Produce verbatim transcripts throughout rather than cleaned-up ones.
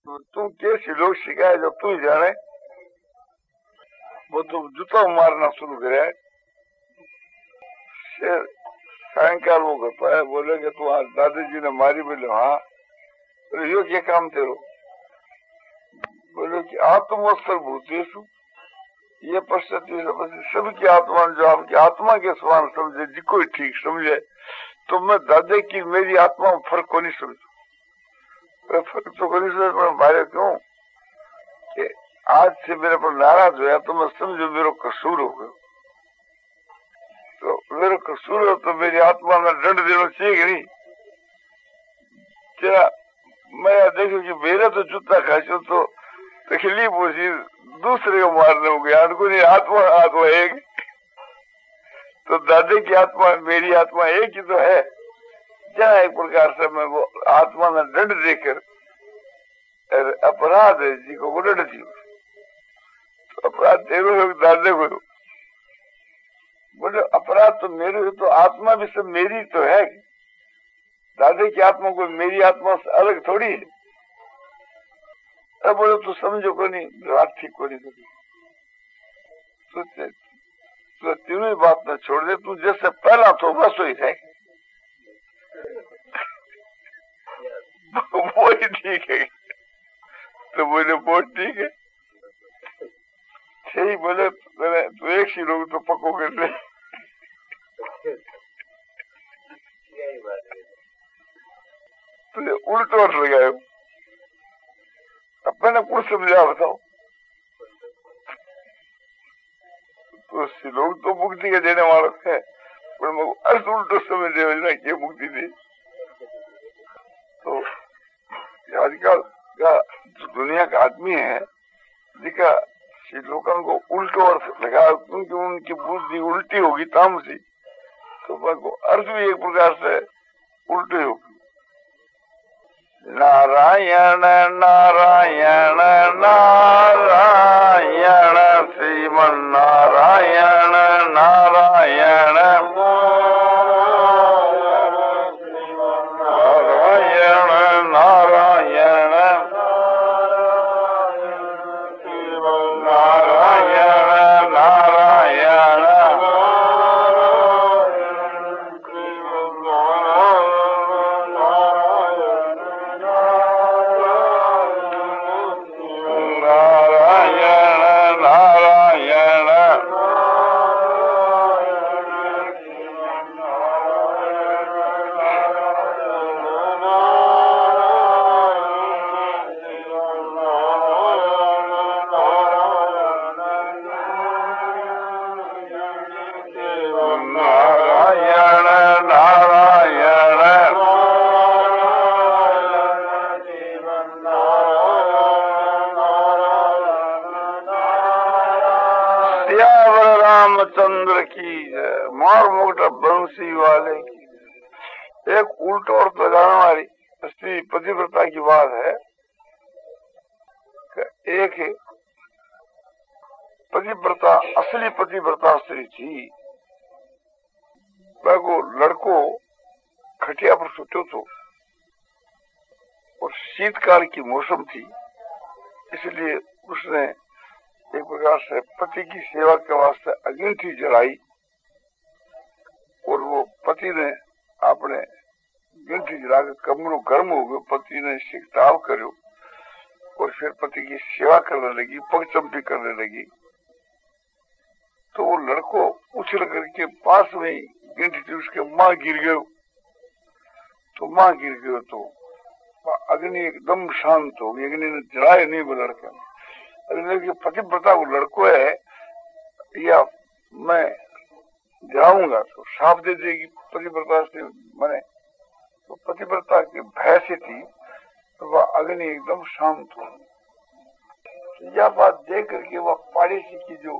तो तू कैसी लोग शिकायत जो तू जाने, वो तो जूता मारना शुरू करे। सायंकाल वो करता है, बोले कि तू आज दादाजी ने मारी। बोले हाँ। बोले यो क्या काम तेरो? बोले कि आत्मोत्सर भूतेषु, ये पश्चाती सबकी आत्मा जो आपकी आत्मा के समान समझे, जिको ठीक समझे, तो मैं दादे की मेरी आत्मा में फर्क को नहीं समझू। फर्क तो को नहीं समझ मारे क्यों कि आज से मेरे पर नाराज हुआ तो मैं समझू मेरा कसूर हो गया। तो मेरा कसूर हो तो मेरी आत्मा में दंड देना चाहिए कि नहीं? क्या मैं देखू कि मेरा तो जूता खाचो तो तकलीफ होती, दूसरे को मारने हो गया को नहीं। आत्मा आत्मा एक, तो दादे की आत्मा मेरी आत्मा एक ही तो है। जहाँ एक प्रकार से मैं वो आत्मा में दंड देकर अपराध है जी को दंड दी, तो अपराध तेरे हो दादे को। बोले अपराध तो मेरे हो, तो आत्मा भी सब मेरी तो है। दादे की आत्मा को मेरी आत्मा से अलग थोड़ी है। अब बोले तू समझो को नहीं, बात ठीक को नहीं करी तो, तो तीनों ही बात न छोड़ दे। तू जैसे पहला तो बस वही है, वो ही ठीक है। तो बोले बहुत ठीक है, सही बोले तो एक सी लोग तो पक्को कर ले। तो उल्टो लगाए, अब मैंने कुछ समझा बताओ। तो लोग तो मुक्ति के देने वाले है, पर मैं अर्थ उल्टो समझ ले कि मुक्ति दे। तो आजकल का जो दुनिया का आदमी है, जिका लोगों को उल्टो अर्थ लगा, क्योंकि उनकी बुद्धि उल्टी होगी तामसी, तो वो अर्थ भी एक प्रकार से उल्टे होगी। नारायण नारायण नारायण श्रीमन नारायण नारायण नारायण नारायण नारायण नारायण रामचंद्र की मार मोटा बंसी वाले की। एक उल्टो और लगाने वाली स्त्री पतिव्रता की बात है। एक है पतिव्रता, असली पतिव्रता स्त्री थी। वो लड़को खटिया पर सुतो तो और शीतकाल की मौसम थी, इसलिए उसने एक प्रकार से पति की सेवा के वास्ते अगिंठी जलाई और वो पति ने अपने गिंठी जलाकर कमरों गर्म हो गए। पति ने शिकताव करो और फिर पति की सेवा करने लगी, पगचंपी करने लगी। तो वो लड़को उछल करके पास में ही गिंठी थी उसके मां गिर गयो। तो मां गिर गयो तो अग्नि एकदम शांत हो गई, अग्नि ने जलाए नहीं वो लड़का। अग्नि पतिव्रता वो लड़को है या मैं जलाऊंगा तो साफ दे देगी पतिव्रता से मने। तो पतिव्रता की भय से थी तो वह अग्नि एकदम शांत हो। तो यह बात देख करके वह पड़ोसी की जो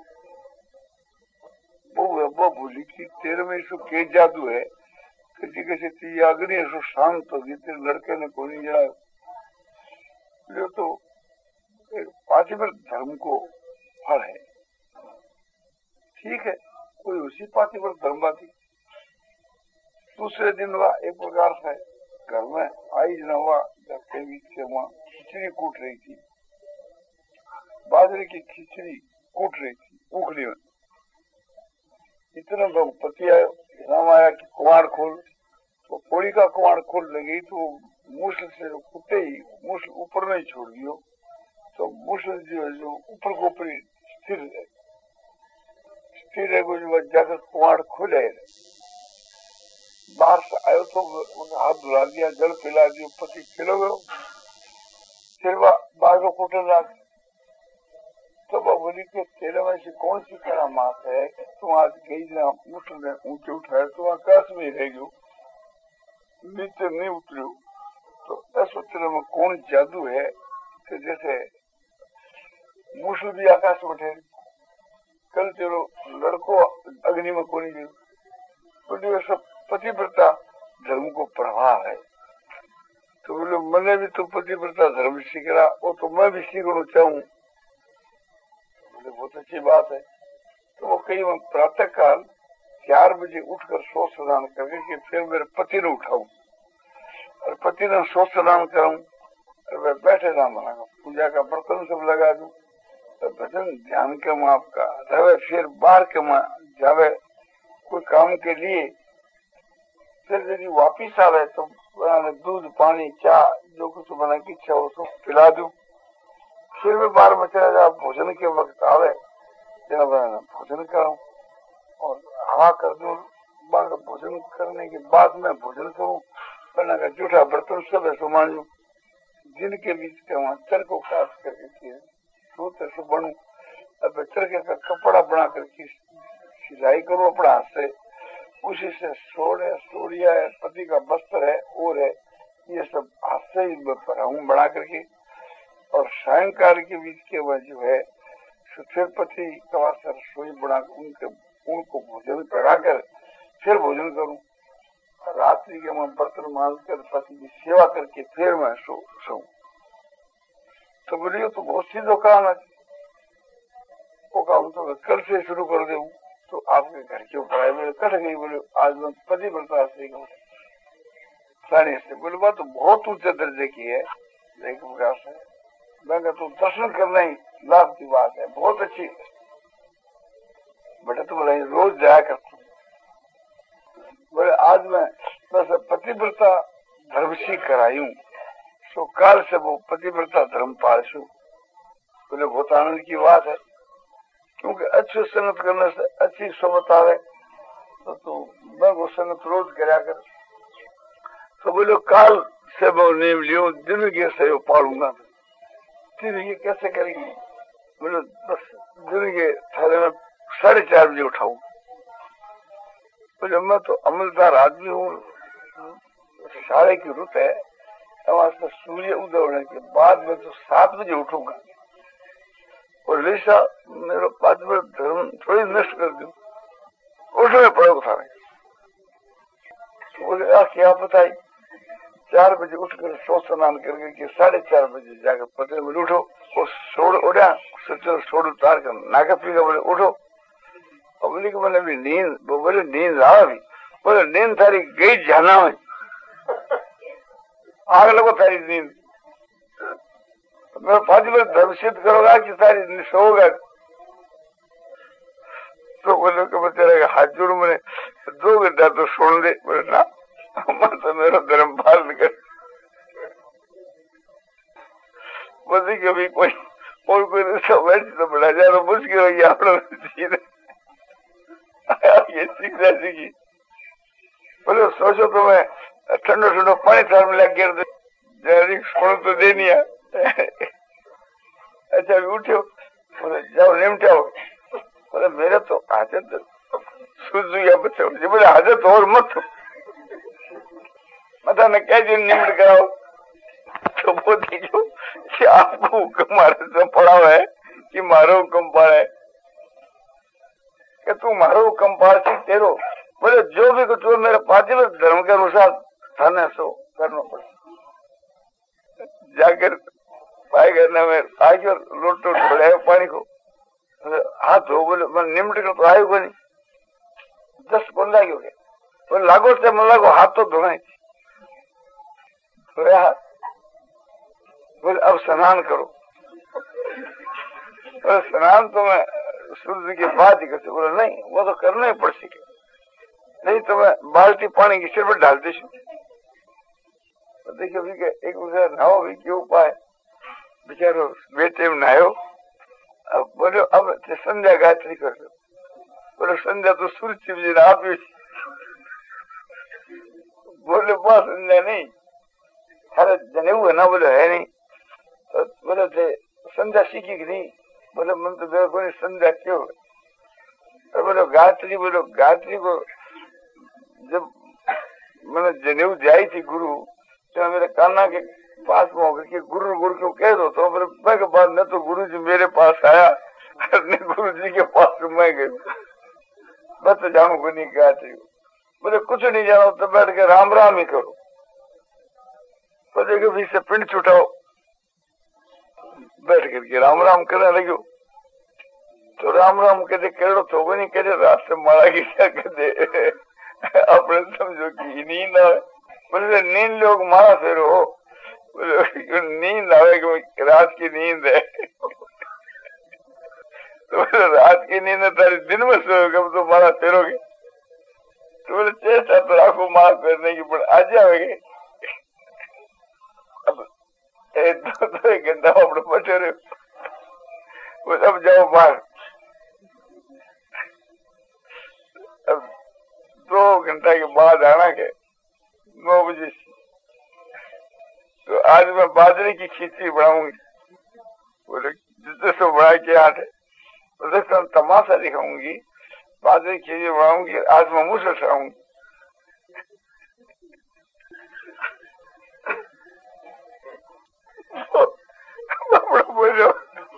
वो है वो बोली कि तेरे में इसको के जादू है, किसी किसी थी अग्नि ऐसा शांत होगी, तेरे लड़के ने कोई नहीं जलाया। तो पातिव्रत धर्म को फल है, ठीक है, कोई उसी पातिव्रत धर्म बाती। दूसरे दिन वह एक प्रकार से घर में आई न हुआ वहाँ खिचड़ी कूट रही थी, बाजरे की खिचड़ी कूट रही थी उखली में। इतना तो पति आयो, राम आया कि कुआड़ खोल, तो पोड़ी का कुआड़ खोल लगी तो मूसल से कुत्ते ही मूसल ऊपर नहीं छोड़ दियो, तो मूसल जो जो ऊपर को ऊपर स्थिर है, स्थिर है जो जाकर कुआड़ खोले। बाहर से आयो तो हाथ धुला दिया, जल पिला दियो, पति खिलो गयो। फिर वह बाजो कुटन लग, तो वह बोली कि तेरे में से कौन सी करामात है कि तुम आज गई ना मूसल ने ऊंचे उठाया तो आकाश में रह गयो, नीचे नहीं उतरो। तो ऐसा तेरे में कौन जादू है कि जैसे मूसल भी आकाश में ठहरी, कल तेरो लड़को अग्नि में कौन गयो। बोली वह सब पतिव्रता धर्म को प्रभाव है। तो बोले मैंने भी तो पतिव्रता धर्म सीख रहा, वो तो मैं भी सीखना चाहूँ। बोले बहुत अच्छी बात है। तो वो कहीं मैं प्रातः काल चार बजे उठकर सौ स्नान करके कि फिर मेरे पति ने उठाऊं और पति ने सौ स्नान कराऊं और वह बैठे ना बनाऊं, पूजा का बर्तन सब लगा दूं, तो भजन ध्यान के माँ आपका रहे, फिर बाहर के माँ जावे कोई काम के लिए। फिर यदि वापिस आवे तो दूध पानी चाय जो कुछ बना की इच्छा हो तो पिला दूं। फिर मैं बाहर में चला जा, भोजन के वक्त आवे तेरा भोजन कराऊं और हवा कर दूं। भोजन करने के बाद में भोजन करूं, बना का जूठा बर्तन सब ऐसा मांझू, जिनके बीच के वहां चर को काट करके सूत्र से बनू, अब चरखे का कपड़ा बना करके सिलाई करो अपना हाथ से, उसी से सोड़ है, सोड़िया है, पति का वस्त्र है और है, ये सब हाथ से ही बना करके। और सायंकाल के बीच के वह जो है फिर पति का रसोई बना उनके उनको भोजन कराकर फिर भोजन करूं। रात्रि के मैं बर्तन मांझ कर पति की सेवा करके फिर मैं सो सो तो बोलिए तो बहुत सीधो काम है, वो काम तो कल से शुरू कर दे। तो आपके घर के ऊपर आए, बोले कट गई, बोले आज मैं पति बर्ता से बोले बात तो बहुत ऊंचे दर्जे की है, लेकिन प्रकार से मैं तो दर्शन करना ही लाभ की बात है, बहुत अच्छी बेटा। तो बोला रोज जाया करता हूँ। बोले आज मैं बस पतिव्रता धर्म सीख कर आई हूँ, तो काल से वो पतिव्रता धर्म पालू। बोले बहुत आनंद की बात है, क्योंकि अच्छी संगत करने से अच्छी सोबत आवे, तो, तो मैं वो संगत रोज करा कर। तो बोले काल से मैं नेम लियो, जिंदगी से वो पालूंगा। फिर ये कैसे करेंगे? बोले बस जिंदगी थारे में साढ़े चार बजे उठाऊ। बोले मैं तो अमलदार आदमी हूँ, साढ़े की रुत है, तो सूर्य उदय होने के बाद में तो सात बजे उठूंगा और लेसा मेरा पांच में धर्म थोड़ी नष्ट कर दूं, उठने पड़ेगा सारे। तो बोले आ क्या बताई, चार बजे उठकर सौ स्नान करके कि साढ़े चार बजे जाकर पते में उठो और सोड़ उड़ा सोचो सोड़ उतार कर नाका पीगा। बोले उठो, और बोले कि मैंने भी नींद, वो बोले नींद आ भी, बोले नींद थारी गई जाना में आग लगो थारी नींद, मैं पाँच बजे धर्म सिद्ध करोगा कि तारी सोगा। तो बोले कि मैं तेरे हाथ जोड़, मैंने दो घंटा तो सुन दे। बोले ना मैं तो मेरा धर्म पालन कर। बोले कभी कोई और कोई बैठ तो बढ़ा जाए तो मुश्किल हो गया ये सीखना सीखी। बोले सोचो तो मैं ठंडो ठंडो पानी थार में लग गया सुन तो दे नहीं है। अच्छा उठो, बोले जाओ निमटाओ। बोले मेरा तो आदत सूझ बच्चा, बोले आदत और मत मता ने क्या दिन निमट कराओ। तो वो देखो कि आपको हुक्म मारे से पड़ा हुआ है कि मारो हुक्म पाड़े, कि तू मारो हुक्म पाड़ सी तेरो। बोले जो भी कुछ हो मेरे पार्थिव धर्म के अनुसार थाने सो करना पड़े। जाकर पाए करने में आगे लोट टोट बढ़ाए पानी को हाथ धो। बोले मैं निमट कर तो आयो को नहीं, दस कौन लागे हो गया। बोले लागो से मैं लागो हाथ तो धोना ही धोया हाथ। बोले अब स्नान करो। बोले स्नान तो मैं सूर्य के बाद ही करते। बोले नहीं, वो तो करना ही पड़ सके, नहीं तो मैं बाल्टी पानी के सिर पर डाल दे। तो देखिए भी एक बेचारा नहाओ भी क्यों पाए, बेचारो बेटे में नहायो। अब बोलो अब संध्या गायत्री कर लो। बोले संध्या तो सूर्य शिव जी ने आप ही। बोले बस संध्या नहीं, अरे जनेऊ है ना। बोले है नहीं। तो बोले थे संध्या सीखी कि नहीं। बोले मन तो देखो नहीं संध्या क्यों है। तो बोलो गायत्री। बोलो गायत्री को जब मैंने जनेऊ जाई थी गुरु, तो मेरे कान्हा के पास में होकर के गुरु गुरु क्यों कह दो। तो मेरे के बाद न तो गुरु जी मेरे पास आया, न गुरु जी के पास मैं गई। बस जानू को नहीं गायत्री। बोले कुछ नहीं जानो तो बैठ के राम राम ही करो। तो देखो भी से पिंड छुटाओ, बैठ करके राम राम करने लगे। तो राम राम कहते करो तो वो नहीं करे, रात से मारा की क्या कहते अपने समझो कि नींद आवे। बोले नींद लोग मारा फिर हो। बोले नींद आवे कि रात की नींद है। तो बोले रात की नींद है तारी दिन में सोओगे तो मारा फेरोगे। तो बोले चेष्टा तो राखो मारा फेरने की, पर आ जाओगे। अब एक दो दो एक घंटा अपने बैठे रहे। बोले अब जाओ बाहर। अब दो घंटा के बाद आना के नौ बजे। तो आज मैं बाजरे की खिचड़ी बनाऊंगी। बोले जितने सो बना के आठ बोले तमाशा दिखाऊंगी, बाजरे की खिचड़ी बनाऊंगी, आज मैं मुँह से सराऊंगी। बोलो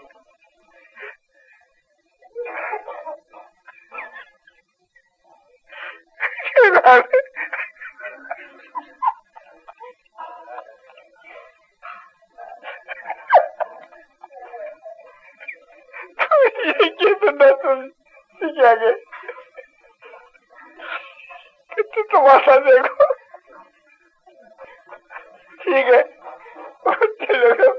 क्या गए कितने तमाशा देखो। ठीक है चलो,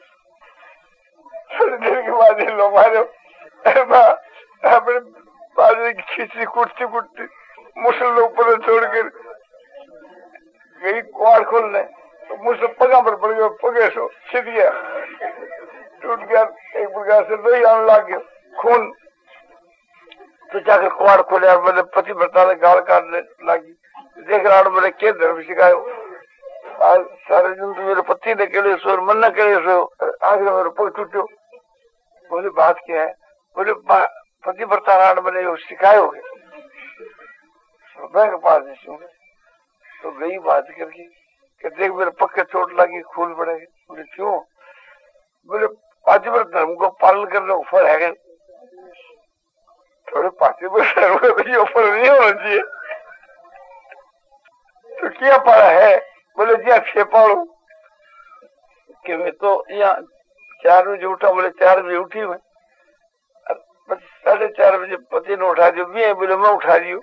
थोड़ी देर के बाद ये लोग मारो अपने बाजरे की खिचड़ी कुटती कुटती मुसल लोग पर छोड़कर गई कुआर खोलने। तो मुझसे पगा पर पड़ गया, पगे सो छिद गया, टूट गया, एक प्रकार से दही आने लग गया, खून। तो जाकर कुआर खोले और मेरे पति बता गाल काटने लगी। देख रहा बोले क्या धर्म सिखायो। आज सारे दिन तो मेरे पति ने केड़े सो, मन न केड़े सो, आज मेरे पग टूटो। बोले बात क्या है। बोले पति बर्तान मैंने सिखायो के पास तो गई बात करके कि देख मेरे पग के चोट लगी, खून पड़ेगा। बोले क्यों। बोले पातिव्रत धर्म को पालन करने को फल है। थोड़े पातिव्रत धर्म को ये फल नहीं होना चाहिए। तो क्या पड़ा है। बोले जी छह पाड़ो कि मैं तो यहाँ चार बजे उठा। बोले चार बजे उठी मैं, साढ़े चार बजे पति ने उठा दियो। भी बोले मैं उठा दियो।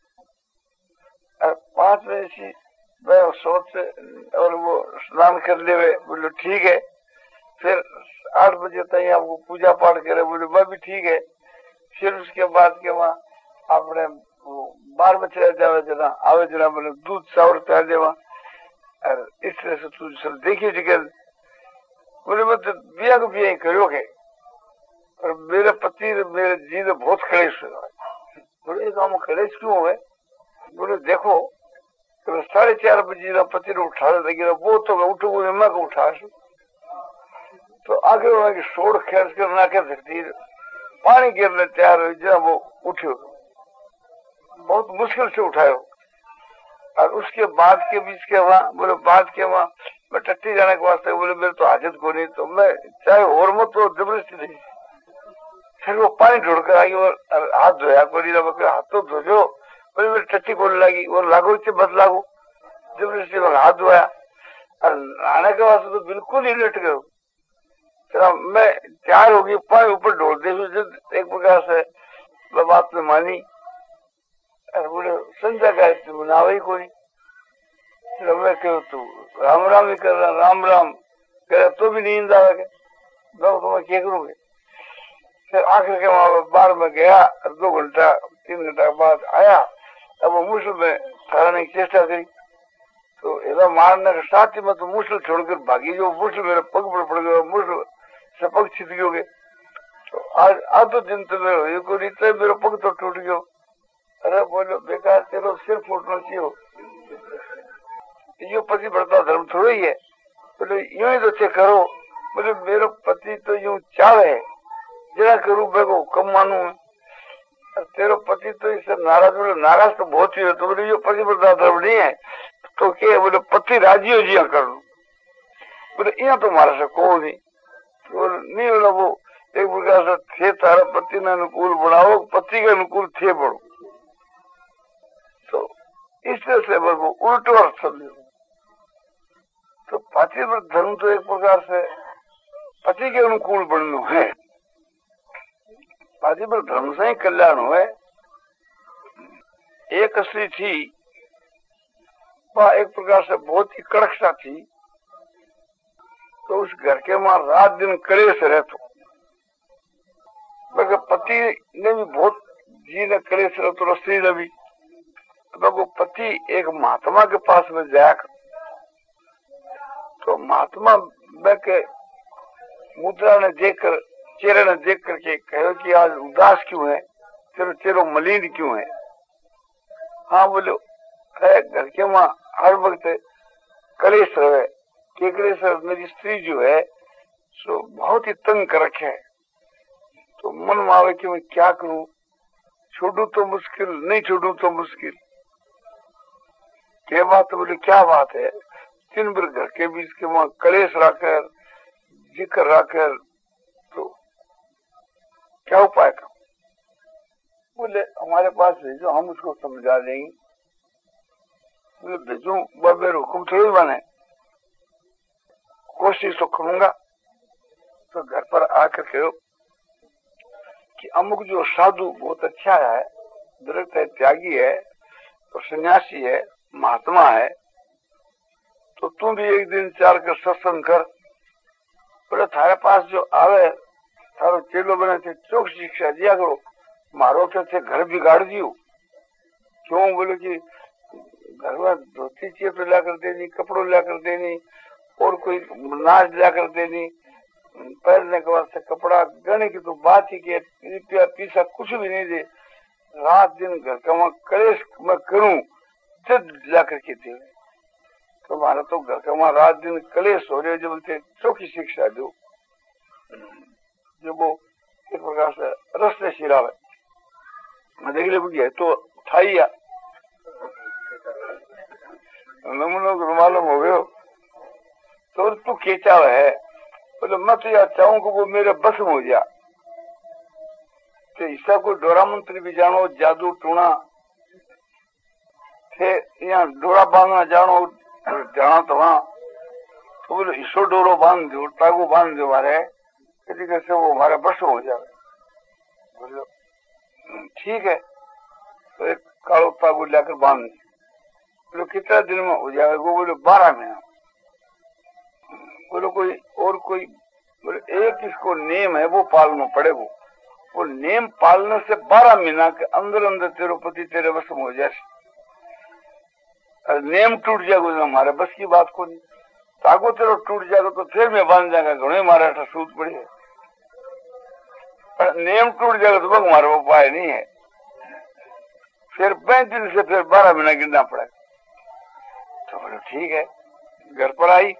पांच बजे से मैं सोच और वो स्नान कर ले। बोले ठीक है। फिर आठ बजे तक आपको पूजा पाठ करे। बोले मैं भी ठीक है। फिर उसके बाद के वहाँ अपने बार बचे जावे जना आवे जना बोले दूध चावल प्या देवा और इस तरह से तू सब देखिए जिक्र। बोले मैं तो बिया को बिया ही करो के और मेरे पति मेरे जी ने बहुत कलेश हुआ। बोले काम कलेश क्यों हुए। बोले देखो तो साढ़े चार बजे ना पति ने उठा लगे वो तो मैं उठूंगा मैं को उठा। तो आगे वहां शोर खर्च कर ना कर सकती, पानी गिरने तैयार हो जब वो उठो, बहुत मुश्किल से उठायो। और उसके बाद के बीच के वहां बोले बाद के वहां मैं टट्टी जाने के वास्ते बोले मेरे तो हाजत को नहीं, तो मैं चाहे और मत तो जबरदस्ती नहीं। फिर वो पानी ढूंढकर आई और हाथ धोया को हाथ तो धोजो। बोले मेरी टट्टी को लगी और लागू से बद लागू जबरदस्ती हाथ धोया और आने के वास्ते तो बिल्कुल ही लेट गए। मैं तैयार होगी पानी ऊपर ढोल दे एक प्रकार से मैं बात में मानी। और बोले संध्या गायत्री बनावे ही कोई। मैं क्यों तू राम राम ही कर रहा राम राम कह तो भी नींद आवे तुम्हें क्या करूंगे। फिर आखिर के वहां बार में गया, दो घंटा तीन घंटा बाद आया। अब वो मुसल में ठहराने की चेष्टा करी तो ऐसा मारने के साथ ही मैं तो मुसल छोड़कर भागी। जो मुसल मेरे पग पर पड़ गया, मुसल से पग छिप गए। तो आज आधो दिन तो मेरे को रीते मेरा पग तो टूट गयो। अरे बोलो बेकार, तेरो सिर फूटना चाहिए, यो पति बढ़ता धर्म थोड़ा ही है। बोले यूं ही तो चे करो। बोले मेरा पति तो यूं चाहे जरा करूं बेगो कम मानू, तेरो पति तो इससे नाराज। बोले नाराज तो बहुत ही है। तो बोले यो पति बढ़ता धर्म नहीं है तो क्या? बोले पति राजी हो जिया कर लू। बोले यहाँ तो मारा से को नहीं। बोले नहीं, बोला वो एक प्रकार से थे तारा पति ने अनुकूल बनाओ, पति के अनुकूल थे बढ़ो। तो इस तरह से वो उल्टो अर्थ समझो। तो पतिव्रत धर्म तो एक प्रकार से पति के अनुकूल बनना है। पतिव्रत धर्म से ही कल्याण हो। एक स्त्री थी, वह एक प्रकार से बहुत ही कड़क सा थी। तो उस घर के वहां रात दिन कलेश रहते। मगर पति ने भी बहुत जी ने कलेश रहते, स्त्री ने भी। तो पति एक महात्मा के पास में जाया। तो महात्मा में के मुद्रा ने देखकर, चेहरे ने देख करके कहो कि आज उदास क्यों है, तेरे चेहरा मलिन क्यों है। हाँ बोलो है, घर के वहां हर वक्त कलेश रहे। के कलेश मेरी स्त्री जो है सो बहुत ही तंग कर रखे है। तो मन में आवे कि मैं क्या करूं, छोड़ू तो मुश्किल, नहीं छोड़ू तो मुश्किल। क्या बात? बोले क्या बात है? दिन भर घर के बीच के वहां कलेश रखकर, जिक्र रखकर, तो क्या उपाय करूं? बोले हमारे पास भेजो, हम उसको समझा देंगे। बोले भेजो, मेरे हुक्म थोड़ी बने, कोशिश तो करूंगा। तो घर पर आकर कहो कि अमुक जो साधु बहुत अच्छा है, दृढ़ है, त्यागी है, तो सन्यासी है, महात्मा है, तो तू भी एक दिन चार कर सत्संग कर। बोले थारे पास जो आवे थारो चेलो बने थे, चोक शिक्षा दिया करो। मारो तो थे घर बिगाड़ दियो। क्यों? बोले कि घर में धोती चेप ला कर देनी, कपड़ों ला कर देनी, और कोई नाच ला कर देनी, पहनने के वास्ते कपड़ा, गहने की तो बात ही के रुपया पीसा कुछ भी नहीं दे। रात दिन घर का वहां कलेश मैं करूं जब ला करके दे। तो हमारा तो घर का वहां रात दिन कलेश हो रहे, जब उनसे चौकी शिक्षा दो, जब वो एक प्रकार से रस्ते सिरावे। मैं देख ले तो थाइया नमूनों को मालूम हो गयो। तो तू केचा है। बोले मैं तो यार चाहूं कि वो मेरे बस में हो जा। तो इसका कोई डोरा मंत्री भी जानो, जादू टूणा थे, यहाँ डोरा बांधना जानो जाना तो वहां। तो बोले इसो डोरो बांध दो, टागो बांध दो मारे, तरीके से वो हमारे बस हो जाए। बोलो ठीक है। तो एक कालो तागो लेकर बांध दे। बोलो कितना दिन में हो जाएगा? बोले बारह महीना। बोलो कोई और कोई? बोले एक इसको नेम है वो पालना पड़े। वो वो नेम पालने से बारह महीना के अंदर अंदर तेरे पति तेरे बस में हो जाए। नेम टूट जाएगा तो हमारे बस की बात को नहीं। तागो तेरो टूट जाएगा तो फिर मैं बांध जाएगा, घणे मारा सूद पड़ी है। नेम टूट जाएगा तो बस हमारा उपाय नहीं है। फिर पैंतीस दिन से फिर बारह महीना गिरना पड़ेगा। तो बोलो ठीक है। घर पर आई,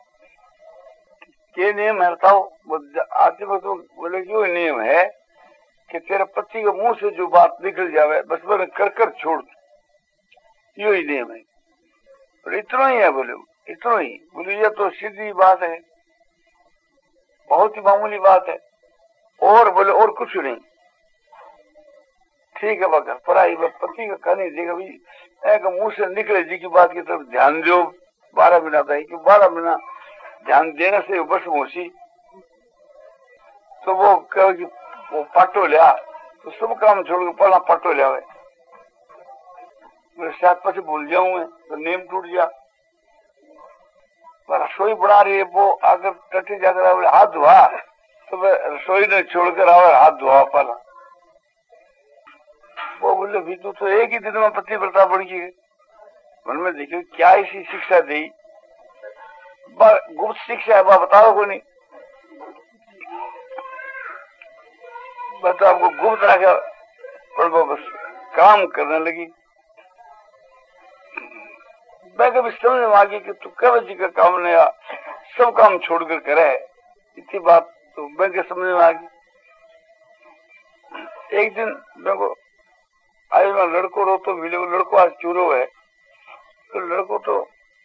क्या नियम है बताओ? आते वक्त बोले क्यों नियम है कि तेरे पति के मुंह से जो बात निकल जावे बस मैंने कर कर छोड़ दो, यो ही नियम है। बोले इतना ही है? बोले इतना ही। बोले ये तो सीधी बात है, बहुत ही मामूली बात है। और बोले और कुछ नहीं। ठीक है। वह घर पर आई, वह पति का कहने देगा भाई मुंह से निकले जी की बात की तरफ ध्यान दो। बारह महीना था कि बारह महीना ध्यान देने से बस मोसी। तो वो कहो कि वो पाटो लिया, तो सब काम छोड़ के पहला पाटो लिया। मैं शायद पीछे भूल जाऊं, तो नेम टूट गया। रसोई बना रही है, वो अगर टटी जाकर हाथ धोआ तो वह रसोई ने छोड़कर आवे हाथ धोआ पाला। वो बोले भी तू तो एक ही दिन में पतिव्रता बन गई। मन में देखियो क्या ऐसी शिक्षा दी, गुप्त शिक्षा है, वह बताओ को नहीं, बस आपको गुप्त रखा, पर वो बस काम करने लगी। मैं कभी समझ में आ गई कि तू केवल जी का काम नहीं आ, सब काम छोड़कर करे, इतनी बात तो मैं के समझ में आ गई। एक दिन मैं को आई मैं लड़को रो तो मिले, वो लड़को आज चूरो है, तो लड़को तो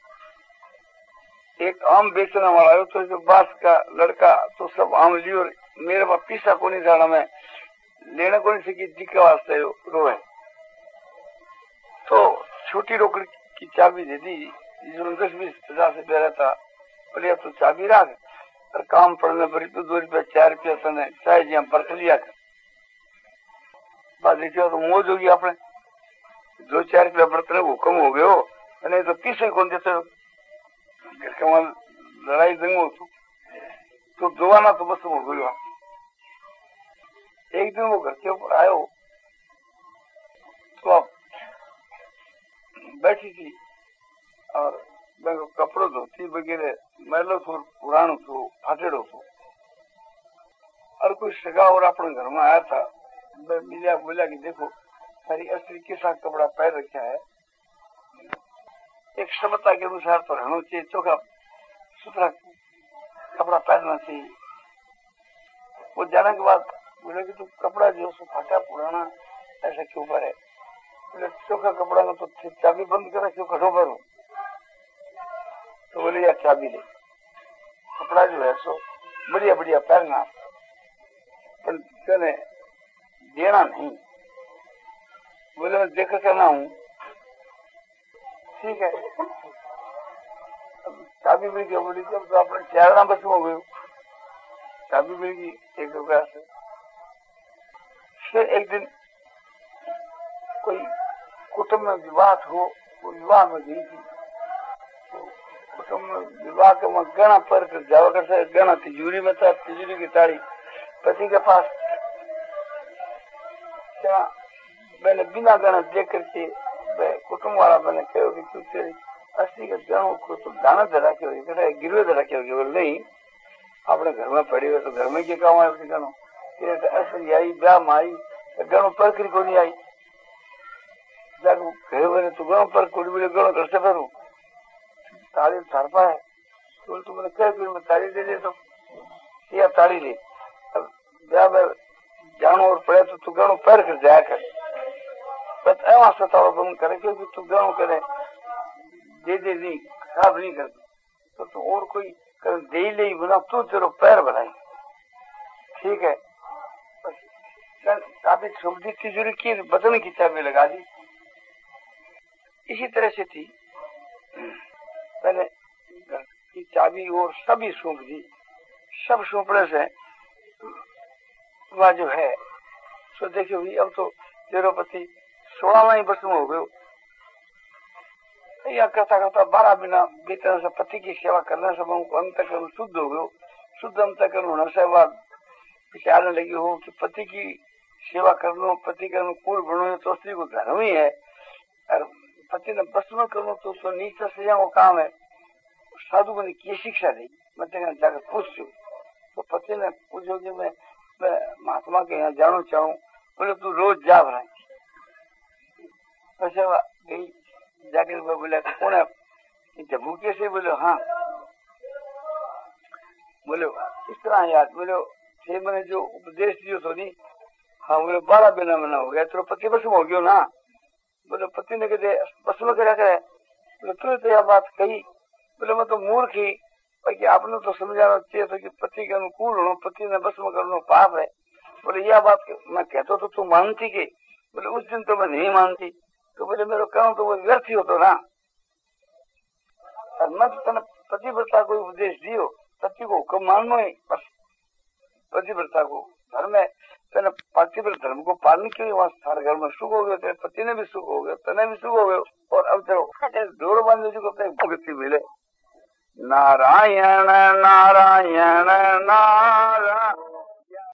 एक आम बेचने वाला आयो, तो जो बास का लड़का तो सब आम लियो, मेरे पास पीसा को नहीं जाना, मैं लेने को नहीं सकी, जिक्के वास्ते रोए। तो छोटी रोकड़ी की चाबी दे दी, जिसमें दस बीस हजार से बेरा था, बोले तो चाबी रख और काम पड़ने पर तो दो रुपया चार रुपया तने चाहे जी बरत लिया कर। बात देखियो तो मौज होगी, आपने दो चार रुपया बरतने को कम हो गयो, नहीं तो पीछे कौन देते हो, घर के वहां लड़ाई दंग हो तो दोवाना तो बस हो गयो। एक दिन वो घर के ऊपर आयो, तो आप बैठी थी और मैं कपड़ो धोती वगैरह मैलो थो, पुरानो थो, फाटेड़ो थो, और कोई सगा और अपने घर में आया था। मैं मिलिया, बोला कि देखो सारी असली कैसा कपड़ा पहन रखा है, एक सभ्यता के अनुसार तो रहना चाहिए, चोखा सुथरा कपड़ा पहनना चाहिए। वो जाने के बाद बोले कि तू कपड़ा जो सो फाटा पुराना ऐसा क्यों पर है, बोले चोखा कपड़ा में तो चाबी बंद करे, क्यों खड़ो करूं, तो बोले यार चाबी ले, कपड़ा जो है सो बढ़िया बढ़िया पहनना, पर कहने देना नहीं। बोले मैं देखा करना हूँ, ठीक है। चाबी मिल गई, बोली जब तो अपने चारणा बस हो गयो, चाबी मिल गई एक रुपया से। फिर एक दिन कोई कुटुंब में विवाह हो, वो विवाह में गई थी, तो कुटुंब में विवाह के वहां गहना पर कर जावा करते, गहना तिजोरी में था, तिजोरी की ताड़ी पति के पास, क्या मैंने बिना गहना देख करके कुटुंब वाला मैंने कहो कि तू तेरी अस्सी के गहनों को तो दाना दे रखे हो, गिरवे दे रखे हो, नहीं अपने घर में पड़ी हुए तो घर में क्या काम है, गहनों असली आई ब्याह में आई गहनों पर करी को नहीं आई, घर मैंने तू गहनों पर कोड़ी बोले गहनों घर से भरू, ताली थारपा है, तो तू मैंने कह मैं ताली दे दे, तो या ताली ले, अब ब्याह में जानो और पड़े तो तू गहनों पैर कर जाया कर, बस ऐसा सतावा बंद करे, क्योंकि तू गहनों करे दे दे नहीं खराब नहीं कर, तो तू और कोई कर दे ले बना, तू तेरो पैर बनाई, ठीक है। चाबी सुबह तिजोरी की बदन की चाबी लगा दी। इसी तरह से थी, पहले घर की चाबी और सभी सौंप दी, सब सौंपने से वह जो है सो देखियो भी अब तो तेरो पति सोलह ही वर्ष में हो गयो, या करता करता बारह महीना बीतने से पति की सेवा करने से अंतःकरण शुद्ध हो गयो, शुद्ध अंतःकरण होने से बाद विचारने लगी हो कि पति की सेवा करना, पति के अनुकूल बनो तो स्त्री को धर्म ही है, और पति ने बस में करना तो उसको नीचे से वो काम है। साधु को की शिक्षा दी, मैं जाकर पूछू, तो पति ने पूछो कि मैं, मैं महात्मा के यहाँ जाना चाहूँ, बोले तू रोज जा रहा है, गई जाकर बोले कौन है जम्मू के से, बोले हाँ, बोले इस तरह यार, बोले थे मैंने जो उपदेश दियो तो नहीं, हाँ बोले बारह महीना महीना हो गया, तो पति बस में हो गयो ना, बोले पति ने कहते बस में क्या करे, बोले तू तो यह बात कही, बोले मैं तो मूर्ख ही, बाकी आपने तो समझाना चाहिए था कि पति के अनुकूल हो, पति ने बस में करना पाप है। बोले यह बात मैं कहता तो तू मानती के, बोले उस दिन तो मैं नहीं मानती, तो बोले मेरे काम तो वो व्यर्थ ही होता ना, और मैं तो तेने पतिव्रता को उपदेश दियो, पति को हुक्म मानना ही बस, पतिव्रता को धर्म है, तेने पतिव्रत धर्म को पालन के लिए वहां सारे घर में सुख हो गए, तेरे पति ने भी सुख हो गया, तेने भी सुख हो गए, और अब तेरे जोड़ बांधने को अपने भक्ति मिले, नारायण नारायण नारायण